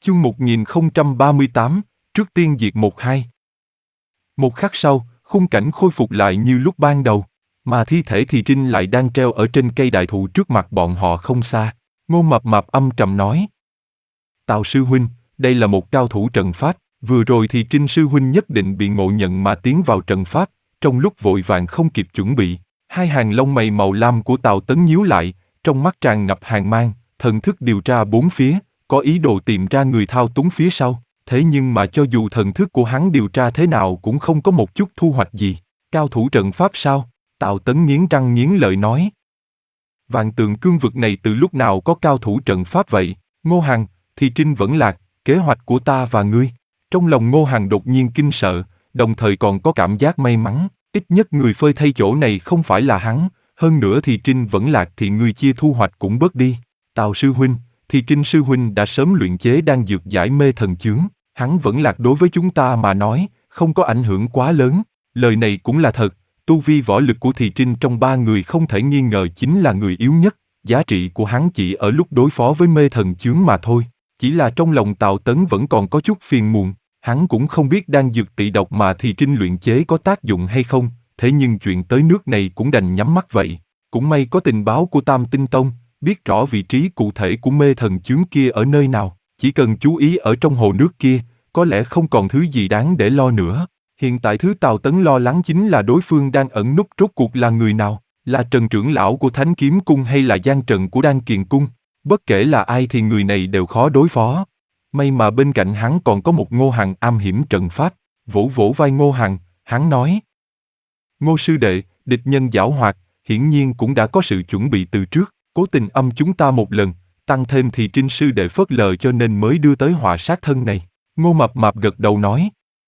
Chương 1038, trước tiên diệt 1-2. Một khắc sau, khung cảnh khôi phục lại như lúc ban đầu, mà thi thể thì Trinh lại đang treo ở trên cây đại thụ trước mặt bọn họ không xa. Ngô Mập Mạp âm trầm nói: Tào sư huynh, đây là một cao thủ trận pháp, vừa rồi thì Trinh sư huynh nhất định bị ngộ nhận mà tiến vào trận pháp, trong lúc vội vàng không kịp chuẩn bị. Hai hàng lông mày màu lam của Tào Tấn nhíu lại, trong mắt tràn ngập hàn mang, thần thức điều tra bốn phía, có ý đồ tìm ra người thao túng phía sau. Thế nhưng mà cho dù thần thức của hắn điều tra thế nào cũng không có một chút thu hoạch gì. Cao thủ trận pháp sao? Tào Tấn nghiến răng nghiến lợi nói. Vạn Tượng cương vực này từ lúc nào có cao thủ trận pháp vậy? Ngô Hằng, thì Trinh vẫn lạc, kế hoạch của ta và ngươi. Trong lòng Ngô Hằng đột nhiên kinh sợ, đồng thời còn có cảm giác may mắn, ít nhất người phơi thay chỗ này không phải là hắn, hơn nữa thì Trinh vẫn lạc thì ngươi chia thu hoạch cũng bớt đi. Tào sư huynh, thì Trinh sư huynh đã sớm luyện chế đan dược giải mê thần chướng, hắn vẫn lạc đối với chúng ta mà nói, không có ảnh hưởng quá lớn. Lời này cũng là thật, tu vi võ lực của Thì Trinh trong ba người không thể nghi ngờ chính là người yếu nhất, giá trị của hắn chỉ ở lúc đối phó với mê thần chướng mà thôi. Chỉ là trong lòng Tào Tấn vẫn còn có chút phiền muộn, hắn cũng không biết đan dược tị độc mà Thì Trinh luyện chế có tác dụng hay không, thế nhưng chuyện tới nước này cũng đành nhắm mắt vậy. Cũng may có tình báo của Tam Tinh Tông, biết rõ vị trí cụ thể của mê thần chướng kia ở nơi nào, chỉ cần chú ý ở trong hồ nước kia, có lẽ không còn thứ gì đáng để lo nữa. Hiện tại thứ Tào Tấn lo lắng chính là đối phương đang ẩn núp rốt cuộc là người nào, là Trần trưởng lão của Thánh Kiếm Cung hay là Giang Trần của Đan Kiền Cung. Bất kể là ai thì người này đều khó đối phó. May mà bên cạnh hắn còn có một Ngô Hằng am hiểm trận pháp. Vỗ vỗ vai Ngô Hằng, hắn nói: Ngô sư đệ, địch nhân giảo hoạt, hiển nhiên cũng đã có sự chuẩn bị từ trước, cố tình âm chúng ta một lần, tăng thêm thì Trinh sư đệ phớt lờ cho nên mới đưa tới họa sát thân này. Ngô Mập Mạp gật đầu nói: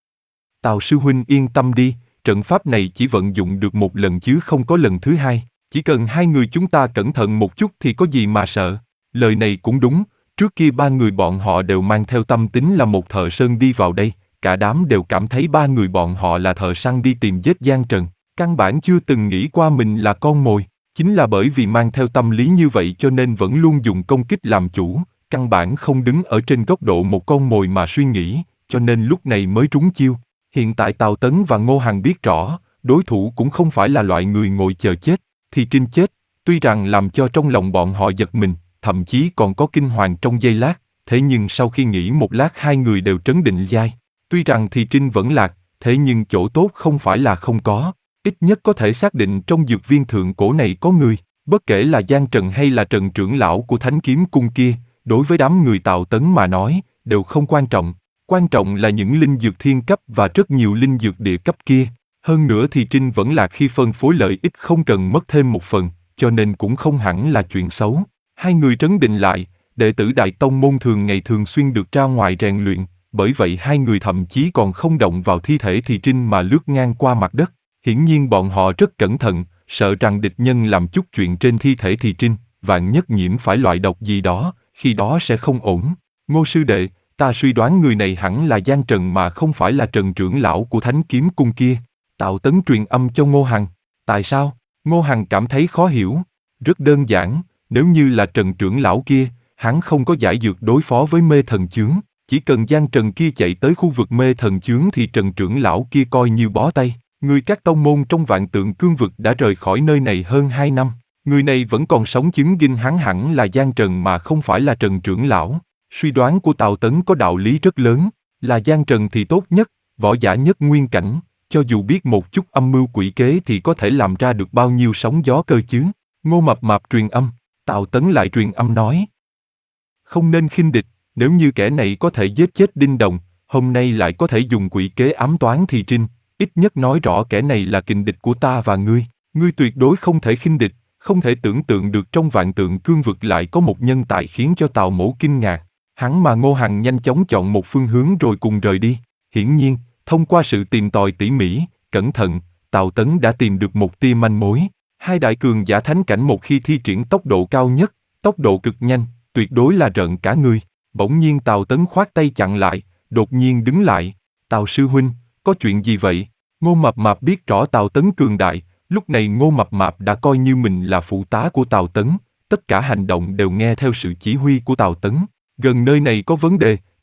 Tào sư huynh yên tâm đi, trận pháp này chỉ vận dụng được một lần chứ không có lần thứ hai, chỉ cần hai người chúng ta cẩn thận một chút thì có gì mà sợ. Lời này cũng đúng, trước kia ba người bọn họ đều mang theo tâm tính là một thợ sơn đi vào đây, cả đám đều cảm thấy ba người bọn họ là thợ săn đi tìm giết Giang Trần, căn bản chưa từng nghĩ qua mình là con mồi. Chính là bởi vì mang theo tâm lý như vậy cho nên vẫn luôn dùng công kích làm chủ, căn bản không đứng ở trên góc độ một con mồi mà suy nghĩ, cho nên lúc này mới trúng chiêu. Hiện tại Tào Tấn và Ngô Hằng biết rõ, đối thủ cũng không phải là loại người ngồi chờ chết. Thì Trinh chết, tuy rằng làm cho trong lòng bọn họ giật mình, thậm chí còn có kinh hoàng trong giây lát, thế nhưng sau khi nghĩ một lát hai người đều trấn định dai. Tuy rằng Thì Trinh vẫn lạc, thế nhưng chỗ tốt không phải là không có. Ít nhất có thể xác định trong dược viên thượng cổ này có người, bất kể là Giang Trần hay là Trần trưởng lão của Thánh Kiếm Cung kia, đối với đám người Tào Tấn mà nói, đều không quan trọng. Quan trọng là những linh dược thiên cấp và rất nhiều linh dược địa cấp kia. Hơn nữa thì Trinh vẫn là khi phân phối lợi ích không cần mất thêm một phần, cho nên cũng không hẳn là chuyện xấu. Hai người trấn định lại, đệ tử Đại Tông môn thường ngày thường xuyên được ra ngoài rèn luyện, bởi vậy hai người thậm chí còn không động vào thi thể Thì Trinh mà lướt ngang qua mặt đất. Hiển nhiên bọn họ rất cẩn thận, sợ rằng địch nhân làm chút chuyện trên thi thể Thì Trinh, vạn nhất nhiễm phải loại độc gì đó, khi đó sẽ không ổn. Ngô sư đệ, ta suy đoán người này hẳn là Giang Trần mà không phải là Trần trưởng lão của Thánh Kiếm Cung kia. Tào Tấn truyền âm cho Ngô Hằng. Tại sao? Ngô Hằng cảm thấy khó hiểu. Rất đơn giản, nếu như là Trần trưởng lão kia, hắn không có giải dược đối phó với mê thần chướng. Chỉ cần Giang Trần kia chạy tới khu vực mê thần chướng thì Trần trưởng lão kia coi như bó tay. Người các tông môn trong Vạn Tượng cương vực đã rời khỏi nơi này hơn 2 năm. Người này vẫn còn sống chứng minh hắn hẳn là Giang Trần mà không phải là Trần trưởng lão. Suy đoán của Tào Tấn có đạo lý rất lớn, là Giang Trần thì tốt nhất, võ giả nhất nguyên cảnh, cho dù biết một chút âm mưu quỷ kế thì có thể làm ra được bao nhiêu sóng gió cơ chứ. Ngô Mập Mạp truyền âm, Tào Tấn lại truyền âm nói: Không nên khinh địch, nếu như kẻ này có thể giết chết Đinh Đồng, hôm nay lại có thể dùng quỷ kế ám toán Thì Trinh, ít nhất nói rõ kẻ này là kình địch của ta và ngươi tuyệt đối không thể khinh địch. Không thể tưởng tượng được trong Vạn Tượng cương vực lại có một nhân tài khiến cho Tào Mỗ kinh ngạc. Hắn mà Ngô Hằng nhanh chóng chọn một phương hướng rồi cùng rời đi. Hiển nhiên, thông qua sự tìm tòi tỉ mỉ, cẩn thận, Tào Tấn đã tìm được một tia manh mối. Hai đại cường giả thánh cảnh một khi thi triển tốc độ cao nhất, tốc độ cực nhanh, tuyệt đối là rợn cả người. Bỗng nhiên Tào Tấn khoát tay chặn lại, đột nhiên đứng lại. Tào sư huynh, có chuyện gì vậy? Ngô Mập Mạp biết rõ Tào Tấn cường đại, lúc này Ngô Mập Mạp đã coi như mình là phụ tá của Tào Tấn, tất cả hành động đều nghe theo sự chỉ huy của Tào Tấn. Gần nơi này có vấn đề,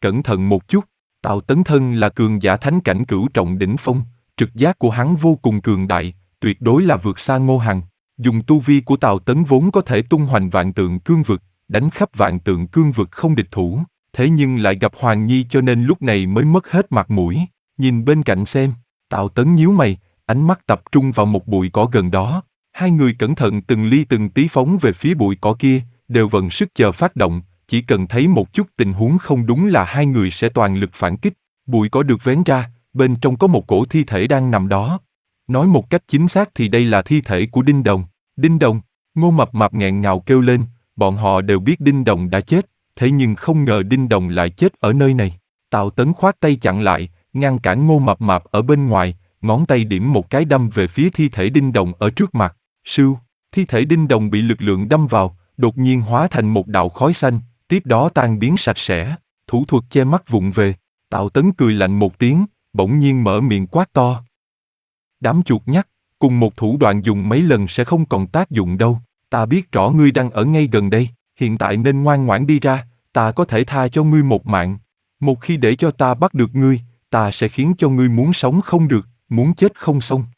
cẩn thận một chút. Tào Tấn thân là cường giả thánh cảnh cửu trọng đỉnh phong, trực giác của hắn vô cùng cường đại, tuyệt đối là vượt xa Ngô Hằng. Dùng tu vi của Tào Tấn vốn có thể tung hoành vạn tượng cương vực, đánh khắp vạn tượng cương vực không địch thủ, thế nhưng lại gặp Hoàng Nhi cho nên lúc này mới mất hết mặt mũi. Nhìn bên cạnh xem, Tào Tấn nhíu mày, ánh mắt tập trung vào một bụi cỏ gần đó. Hai người cẩn thận từng ly từng tí phóng về phía bụi cỏ kia, đều vận sức chờ phát động, chỉ cần thấy một chút tình huống không đúng là hai người sẽ toàn lực phản kích. Bụi cỏ được vén ra, bên trong có một cổ thi thể đang nằm đó. Nói một cách chính xác thì đây là thi thể của Đinh Đồng. Đinh Đồng, Ngô Mập Mạp nghẹn ngào kêu lên, bọn họ đều biết Đinh Đồng đã chết, thế nhưng không ngờ Đinh Đồng lại chết ở nơi này. Tào Tấn khoát tay chặn lại, ngăn cản Ngô Mập Mạp ở bên ngoài, ngón tay điểm một cái đâm về phía thi thể Đinh Đồng ở trước mặt. Sưu, thi thể Đinh Đồng bị lực lượng đâm vào, đột nhiên hóa thành một đạo khói xanh, tiếp đó tan biến sạch sẽ. Thủ thuật che mắt vụng về. Tào Tấn cười lạnh một tiếng, bỗng nhiên mở miệng quát to. Đám chuột nhắt, cùng một thủ đoạn dùng mấy lần sẽ không còn tác dụng đâu. Ta biết rõ ngươi đang ở ngay gần đây, hiện tại nên ngoan ngoãn đi ra, ta có thể tha cho ngươi một mạng. Một khi để cho ta bắt được ngươi, ta sẽ khiến cho ngươi muốn sống không được, muốn chết không xong.